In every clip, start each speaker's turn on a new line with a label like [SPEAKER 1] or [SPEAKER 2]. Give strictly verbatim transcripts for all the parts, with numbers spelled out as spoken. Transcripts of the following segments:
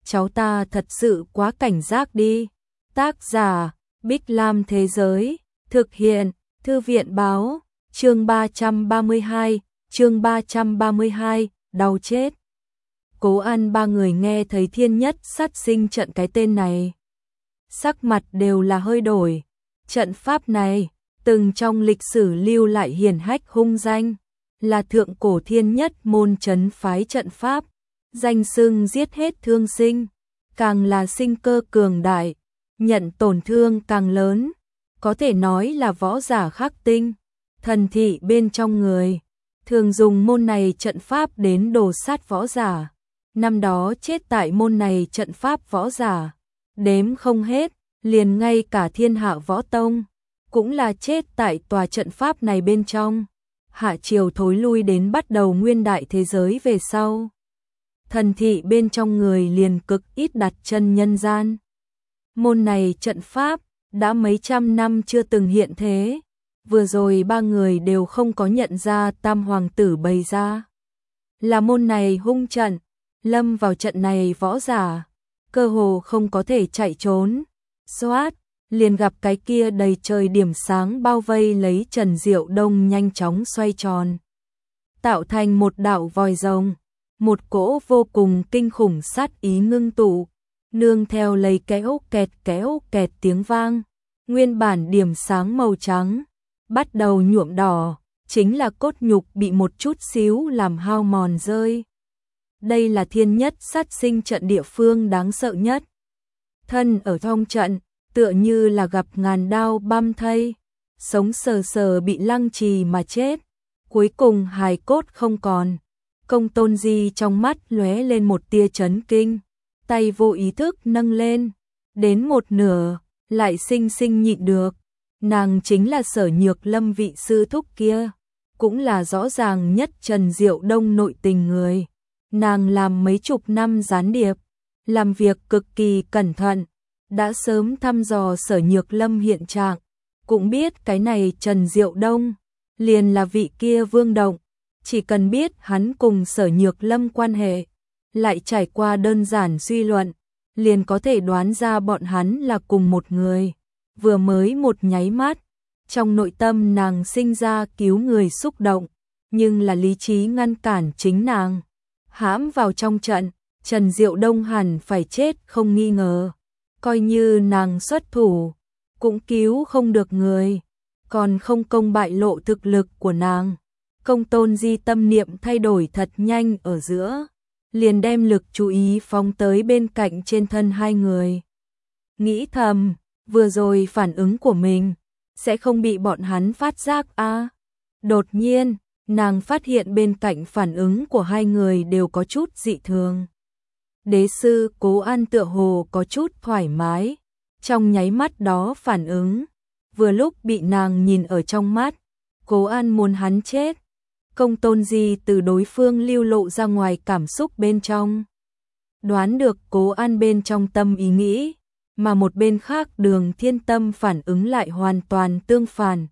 [SPEAKER 1] cháu ta thật sự quá cảnh giác đi. Tác giả, Bích Lam Thế Giới, thực hiện, Thư viện Báo, chương ba trăm ba mươi hai, chương ba trăm ba mươi hai, đau chết. Cố An ba người nghe thấy thiên nhất sát sinh trận cái tên này. Sắc mặt đều là hơi đổi. Trận pháp này, từng trong lịch sử lưu lại hiển hách hung danh, là thượng cổ thiên nhất môn trấn phái trận pháp, danh xưng giết hết thương sinh, càng là sinh cơ cường đại, nhận tổn thương càng lớn, có thể nói là võ giả khắc tinh, thần thị bên trong người, thường dùng môn này trận pháp đến đồ sát võ giả. Năm đó chết tại môn này trận pháp võ giả, đếm không hết, liền ngay cả thiên hạ võ tông, cũng là chết tại tòa trận pháp này bên trong. Hạ triều thối lui đến bắt đầu nguyên đại thế giới về sau. Thần thị bên trong người liền cực ít đặt chân nhân gian. Môn này trận pháp, đã mấy trăm năm chưa từng hiện thế. Vừa rồi ba người đều không có nhận ra tam hoàng tử bày ra. Là môn này hung trận, lâm vào trận này võ giả, cơ hồ không có thể chạy trốn. Xoát, liền gặp cái kia đầy trời điểm sáng bao vây lấy Trần Diệu Đông nhanh chóng xoay tròn, tạo thành một đạo vòi rồng, một cỗ vô cùng kinh khủng sát ý ngưng tụ, nương theo lấy kéo kẹt kéo kẹt tiếng vang, nguyên bản điểm sáng màu trắng bắt đầu nhuộm đỏ, chính là cốt nhục bị một chút xíu làm hao mòn rơi. Đây là thiên nhất sát sinh trận địa phương đáng sợ nhất. Thân ở trong trận, tựa như là gặp ngàn đao băm thây, sống sờ sờ bị lăng trì mà chết, cuối cùng hài cốt không còn. Công Tôn Di trong mắt lóe lên một tia chấn kinh, tay vô ý thức nâng lên, đến một nửa, lại sinh sinh nhịn được. Nàng chính là Sở Nhược Lâm vị sư thúc kia, cũng là rõ ràng nhất Trần Diệu Đông nội tình người. Nàng làm mấy chục năm gián điệp, làm việc cực kỳ cẩn thận, đã sớm thăm dò Sở Nhược Lâm hiện trạng, cũng biết cái này Trần Diệu Đông liền là vị kia Vương Động, chỉ cần biết hắn cùng Sở Nhược Lâm quan hệ, lại trải qua đơn giản suy luận, liền có thể đoán ra bọn hắn là cùng một người. Vừa mới một nháy mắt, trong nội tâm nàng sinh ra cứu người xúc động, nhưng là lý trí ngăn cản chính nàng. Hãm vào trong trận, Trần Diệu Đông hẳn phải chết không nghi ngờ. Coi như nàng xuất thủ, cũng cứu không được người, còn không công bại lộ thực lực của nàng. Công Tôn Di tâm niệm thay đổi thật nhanh ở giữa, liền đem lực chú ý phóng tới bên cạnh trên thân hai người. Nghĩ thầm, vừa rồi phản ứng của mình, sẽ không bị bọn hắn phát giác a. Đột nhiên, nàng phát hiện bên cạnh phản ứng của hai người đều có chút dị thường. Đế sư Cố An tựa hồ có chút thoải mái, trong nháy mắt đó phản ứng, vừa lúc bị nàng nhìn ở trong mắt, Cố An muốn hắn chết. Công Tôn Di từ đối phương lưu lộ ra ngoài cảm xúc bên trong, đoán được Cố An bên trong tâm ý nghĩ, mà một bên khác Đường Thiên Tâm phản ứng lại hoàn toàn tương phản.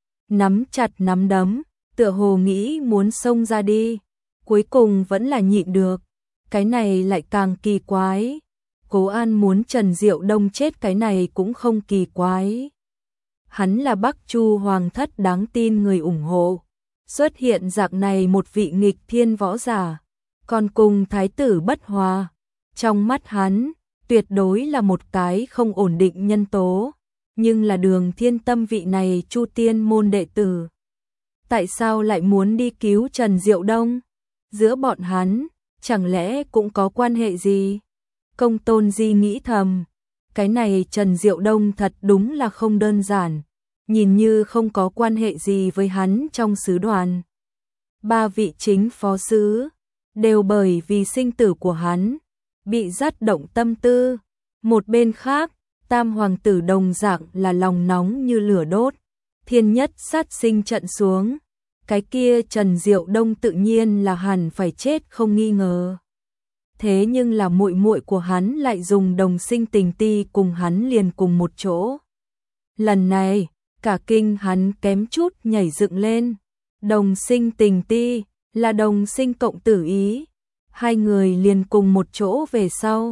[SPEAKER 1] Nắm chặt nắm đấm, tựa hồ nghĩ muốn xông ra đi, cuối cùng vẫn là nhịn được. Cái này lại càng kỳ quái. Cố An muốn Trần Diệu Đông chết cái này cũng không kỳ quái. Hắn là Bắc Chu Hoàng thất đáng tin người ủng hộ. Xuất hiện dạng này một vị nghịch thiên võ giả, còn cùng thái tử bất hòa. Trong mắt hắn, tuyệt đối là một cái không ổn định nhân tố. Nhưng là Đường Thiên Tâm vị này Chu Tiên môn đệ tử, tại sao lại muốn đi cứu Trần Diệu Đông? Giữa bọn hắn, chẳng lẽ cũng có quan hệ gì? Công Tôn Di nghĩ thầm, cái này Trần Diệu Đông thật đúng là không đơn giản, nhìn như không có quan hệ gì với hắn trong sứ đoàn. Ba vị chính phó sứ, đều bởi vì sinh tử của hắn, bị dắt động tâm tư. Một bên khác, tam hoàng tử đồng dạng là lòng nóng như lửa đốt, thiên nhất sát sinh trận xuống. Cái kia Trần Diệu Đông tự nhiên là hẳn phải chết không nghi ngờ. Thế nhưng là muội muội của hắn lại dùng đồng sinh tình ti cùng hắn liền cùng một chỗ. Lần này, cả kinh hắn kém chút nhảy dựng lên. Đồng sinh tình ti là đồng sinh cộng tử ý. Hai người liền cùng một chỗ về sau,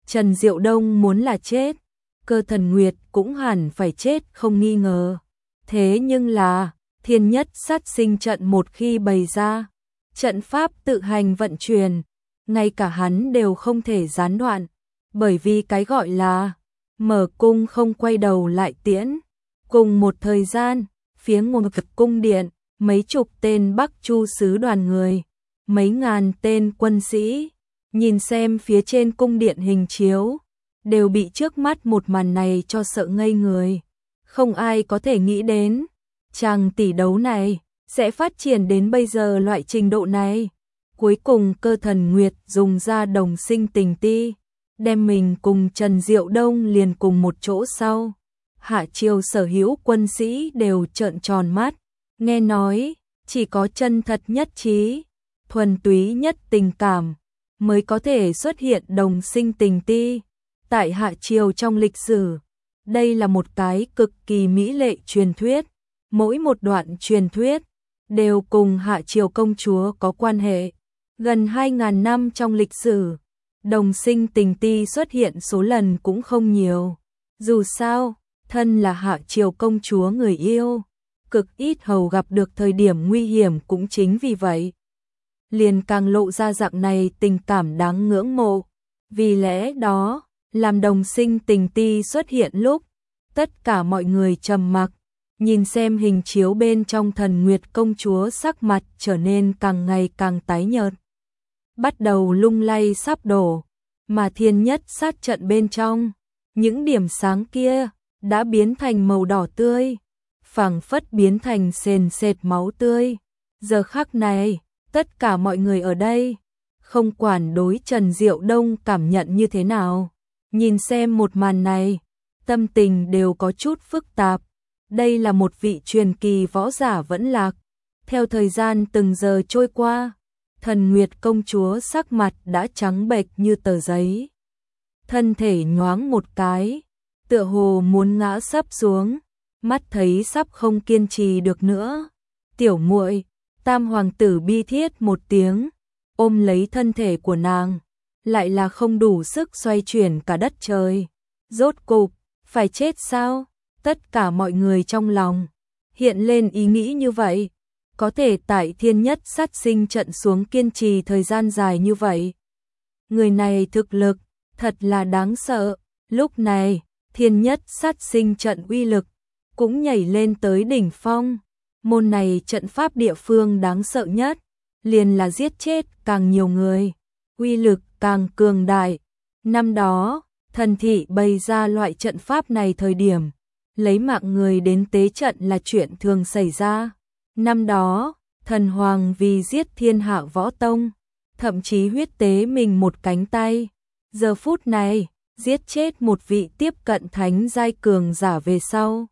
[SPEAKER 1] Trần Diệu Đông muốn là chết, Cơ Thần Nguyệt cũng hẳn phải chết không nghi ngờ. Thế nhưng là, thiên nhất sát sinh trận một khi bày ra, trận pháp tự hành vận chuyển, ngay cả hắn đều không thể gián đoạn, bởi vì cái gọi là mở cung không quay đầu lại tiễn. Cùng một thời gian, phía ngôi cực cung điện, mấy chục tên Bắc Chu sứ đoàn người, mấy ngàn tên quân sĩ, nhìn xem phía trên cung điện hình chiếu, đều bị trước mắt một màn này cho sợ ngây người. Không ai có thể nghĩ đến, chàng tỷ đấu này sẽ phát triển đến bây giờ loại trình độ này. Cuối cùng Cơ Thần Nguyệt dùng ra đồng sinh tình ti, đem mình cùng Trần Diệu Đông liền cùng một chỗ sau. Hạ triều sở hữu quân sĩ đều trợn tròn mắt, nghe nói, chỉ có chân thật nhất trí, thuần túy nhất tình cảm, mới có thể xuất hiện đồng sinh tình ti. Tại Hạ triều trong lịch sử, đây là một cái cực kỳ mỹ lệ truyền thuyết, mỗi một đoạn truyền thuyết đều cùng Hạ triều công chúa có quan hệ. Gần hai ngàn năm trong lịch sử, đồng sinh tình ti xuất hiện số lần cũng không nhiều. Dù sao, thân là Hạ triều công chúa người yêu, cực ít hầu gặp được thời điểm nguy hiểm, cũng chính vì vậy, liền càng lộ ra dạng này tình cảm đáng ngưỡng mộ. Vì lẽ đó, làm đồng sinh tình ti xuất hiện lúc, tất cả mọi người trầm mặc, nhìn xem hình chiếu bên trong Thần Nguyệt công chúa sắc mặt trở nên càng ngày càng tái nhợt, bắt đầu lung lay sắp đổ, mà thiên nhất sát trận bên trong, những điểm sáng kia đã biến thành màu đỏ tươi, phảng phất biến thành sền sệt máu tươi. Giờ khắc này, tất cả mọi người ở đây, không quản đối Trần Diệu Đông cảm nhận như thế nào, nhìn xem một màn này, tâm tình đều có chút phức tạp. Đây là một vị truyền kỳ võ giả vẫn lạc. Theo thời gian từng giờ trôi qua, Thần Nguyệt công chúa sắc mặt đã trắng bệch như tờ giấy, thân thể nhoáng một cái, tựa hồ muốn ngã sấp xuống, mắt thấy sắp không kiên trì được nữa. Tiểu muội, Tam hoàng tử bi thiết một tiếng, ôm lấy thân thể của nàng, lại là không đủ sức xoay chuyển cả đất trời. Rốt cục, phải chết sao? Tất cả mọi người trong lòng hiện lên ý nghĩ như vậy, có thể tại thiên nhất sát sinh trận xuống kiên trì thời gian dài như vậy. Người này thực lực thật là đáng sợ. Lúc này, thiên nhất sát sinh trận uy lực cũng nhảy lên tới đỉnh phong. Môn này trận pháp địa phương đáng sợ nhất, liền là giết chết càng nhiều người, uy lực càng cường đại. Năm đó, thần thị bày ra loại trận pháp này thời điểm, lấy mạng người đến tế trận là chuyện thường xảy ra. Năm đó, thần hoàng vì giết thiên hạ võ tông, thậm chí huyết tế mình một cánh tay. Giờ phút này, giết chết một vị tiếp cận thánh giai cường giả về sau,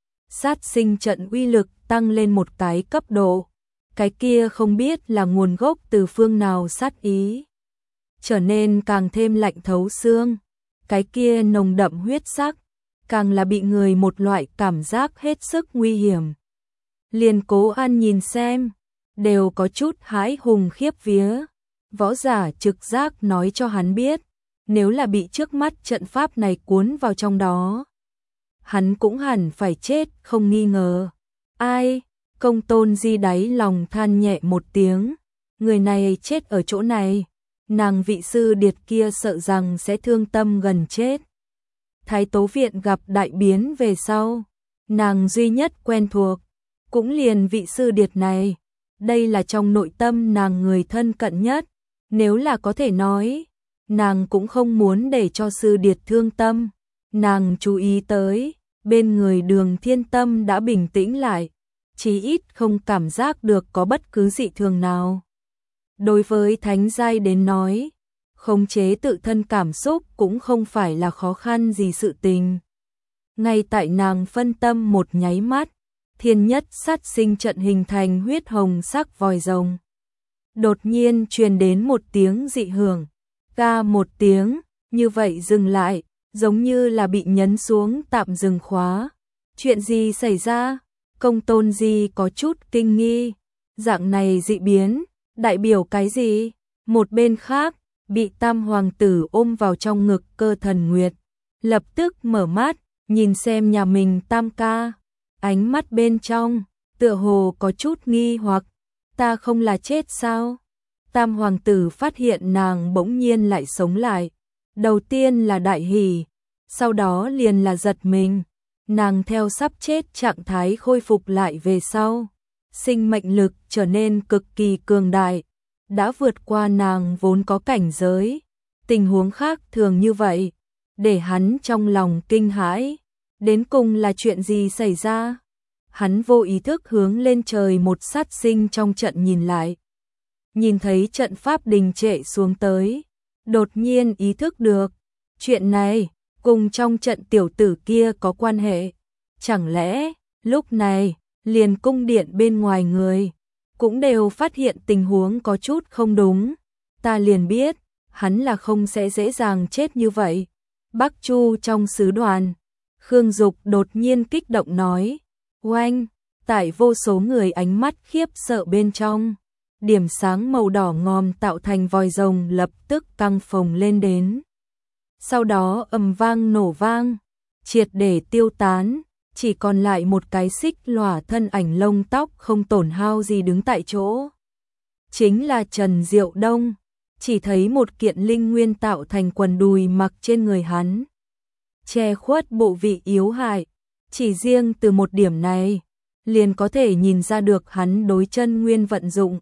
[SPEAKER 1] sát sinh trận uy lực tăng lên một cái cấp độ. Cái kia không biết là nguồn gốc từ phương nào sát ý, trở nên càng thêm lạnh thấu xương. Cái kia nồng đậm huyết sắc, càng là bị người một loại cảm giác hết sức nguy hiểm. Liền Cố An nhìn xem, đều có chút hãi hùng khiếp vía. Võ giả trực giác nói cho hắn biết, nếu là bị trước mắt trận pháp này cuốn vào trong đó, hắn cũng hẳn phải chết không nghi ngờ. Ai? Công Tôn Di đáy lòng than nhẹ một tiếng, người này chết ở chỗ này, nàng vị sư điệt kia sợ rằng sẽ thương tâm gần chết. Thái Tố Viện gặp đại biến về sau, nàng duy nhất quen thuộc, cũng liền vị sư điệt này. Đây là trong nội tâm nàng người thân cận nhất, nếu là có thể nói, nàng cũng không muốn để cho sư điệt thương tâm. Nàng chú ý tới, bên người Đường Thiên Tâm đã bình tĩnh lại, chí ít không cảm giác được có bất cứ dị thường nào. Đối với thánh giai đến nói, khống chế tự thân cảm xúc cũng không phải là khó khăn gì sự tình. Ngay tại nàng phân tâm một nháy mắt, thiên nhất sát sinh trận hình thành huyết hồng sắc vòi rồng. Đột nhiên truyền đến một tiếng dị hưởng, ca một tiếng, như vậy dừng lại, giống như là bị nhấn xuống tạm dừng khóa. Chuyện gì xảy ra? Công Tôn Di có chút kinh nghi, dạng này dị biến, đại biểu cái gì? Một bên khác, bị tam hoàng tử ôm vào trong ngực. Cơ Thần Nguyệt lập tức mở mắt, nhìn xem nhà mình tam ca, ánh mắt bên trong tựa hồ có chút nghi hoặc, ta không là chết sao? Tam hoàng tử phát hiện nàng bỗng nhiên lại sống lại, đầu tiên là đại hỉ, sau đó liền là giật mình, nàng theo sắp chết trạng thái khôi phục lại về sau, sinh mệnh lực trở nên cực kỳ cường đại, đã vượt qua nàng vốn có cảnh giới, tình huống khác thường như vậy, để hắn trong lòng kinh hãi, đến cùng là chuyện gì xảy ra? Hắn vô ý thức hướng lên trời một sát sinh trong trận nhìn lại. Nhìn thấy trận pháp đình trệ xuống tới, đột nhiên ý thức được, chuyện này cùng trong trận tiểu tử kia có quan hệ. Chẳng lẽ, lúc này, liền cung điện bên ngoài người, cũng đều phát hiện tình huống có chút không đúng. Ta liền biết, hắn là không sẽ dễ dàng chết như vậy. Bắc Chu trong sứ đoàn, Khương Dục đột nhiên kích động nói, oanh, tại vô số người ánh mắt khiếp sợ bên trong. Điểm sáng màu đỏ ngòm tạo thành vòi rồng lập tức căng phồng lên đến. Sau đó ầm vang nổ vang, triệt để tiêu tán, chỉ còn lại một cái xích lòa thân ảnh lông tóc không tổn hao gì đứng tại chỗ. Chính là Trần Diệu Đông, chỉ thấy một kiện linh nguyên tạo thành quần đùi mặc trên người hắn, che khuất bộ vị yếu hại, chỉ riêng từ một điểm này, liền có thể nhìn ra được hắn đối chân nguyên vận dụng.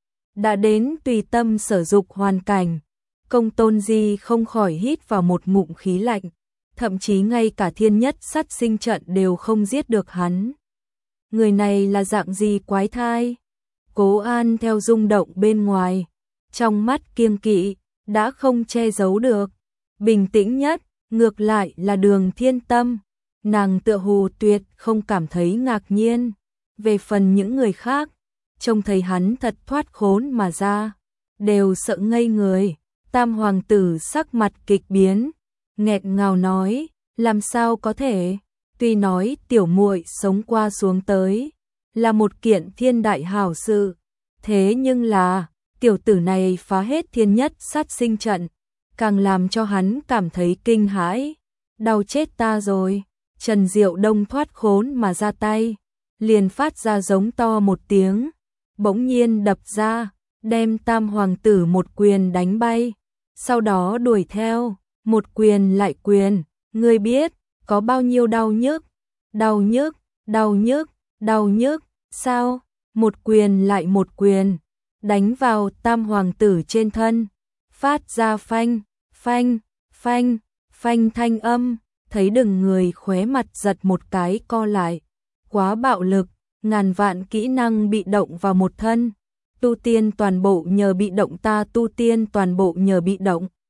[SPEAKER 1] Đã đến tùy tâm sở dục hoàn cảnh, Công Tôn Di không khỏi hít vào một ngụm khí lạnh, thậm chí ngay cả thiên nhất sát sinh trận đều không giết được hắn. Người này là dạng gì quái thai? Cố An theo rung động bên ngoài, trong mắt kiêng kỵ, đã không che giấu được. Bình tĩnh nhất, ngược lại là Đường Thiên Tâm, nàng tựa hồ tuyệt không cảm thấy ngạc nhiên. Về phần những người khác, trông thấy hắn thật thoát khốn mà ra, đều sợ ngây người. Tam hoàng tử sắc mặt kịch biến, nghẹn ngào nói, làm sao có thể? Tuy nói tiểu muội sống qua xuống tới, là một kiện thiên đại hảo sự, thế nhưng là, tiểu tử này phá hết thiên nhất sát sinh trận, càng làm cho hắn cảm thấy kinh hãi. Đau chết ta rồi. Trần Diệu Đông thoát khốn mà ra tay, liền phát ra giống to một tiếng, bỗng nhiên đập ra, đem tam hoàng tử một quyền đánh bay, sau đó đuổi theo, một quyền lại quyền, ngươi biết, có bao nhiêu đau nhức, đau nhức, đau nhức, đau nhức, sao, một quyền lại một quyền, đánh vào tam hoàng tử trên thân, phát ra phanh, phanh, phanh, phanh thanh âm, thấy đừng người khóe mặt giật một cái co lại, quá bạo lực, ngàn vạn kỹ năng bị động vào một thân, tu tiên toàn bộ nhờ bị động ta tu tiên toàn bộ nhờ bị động.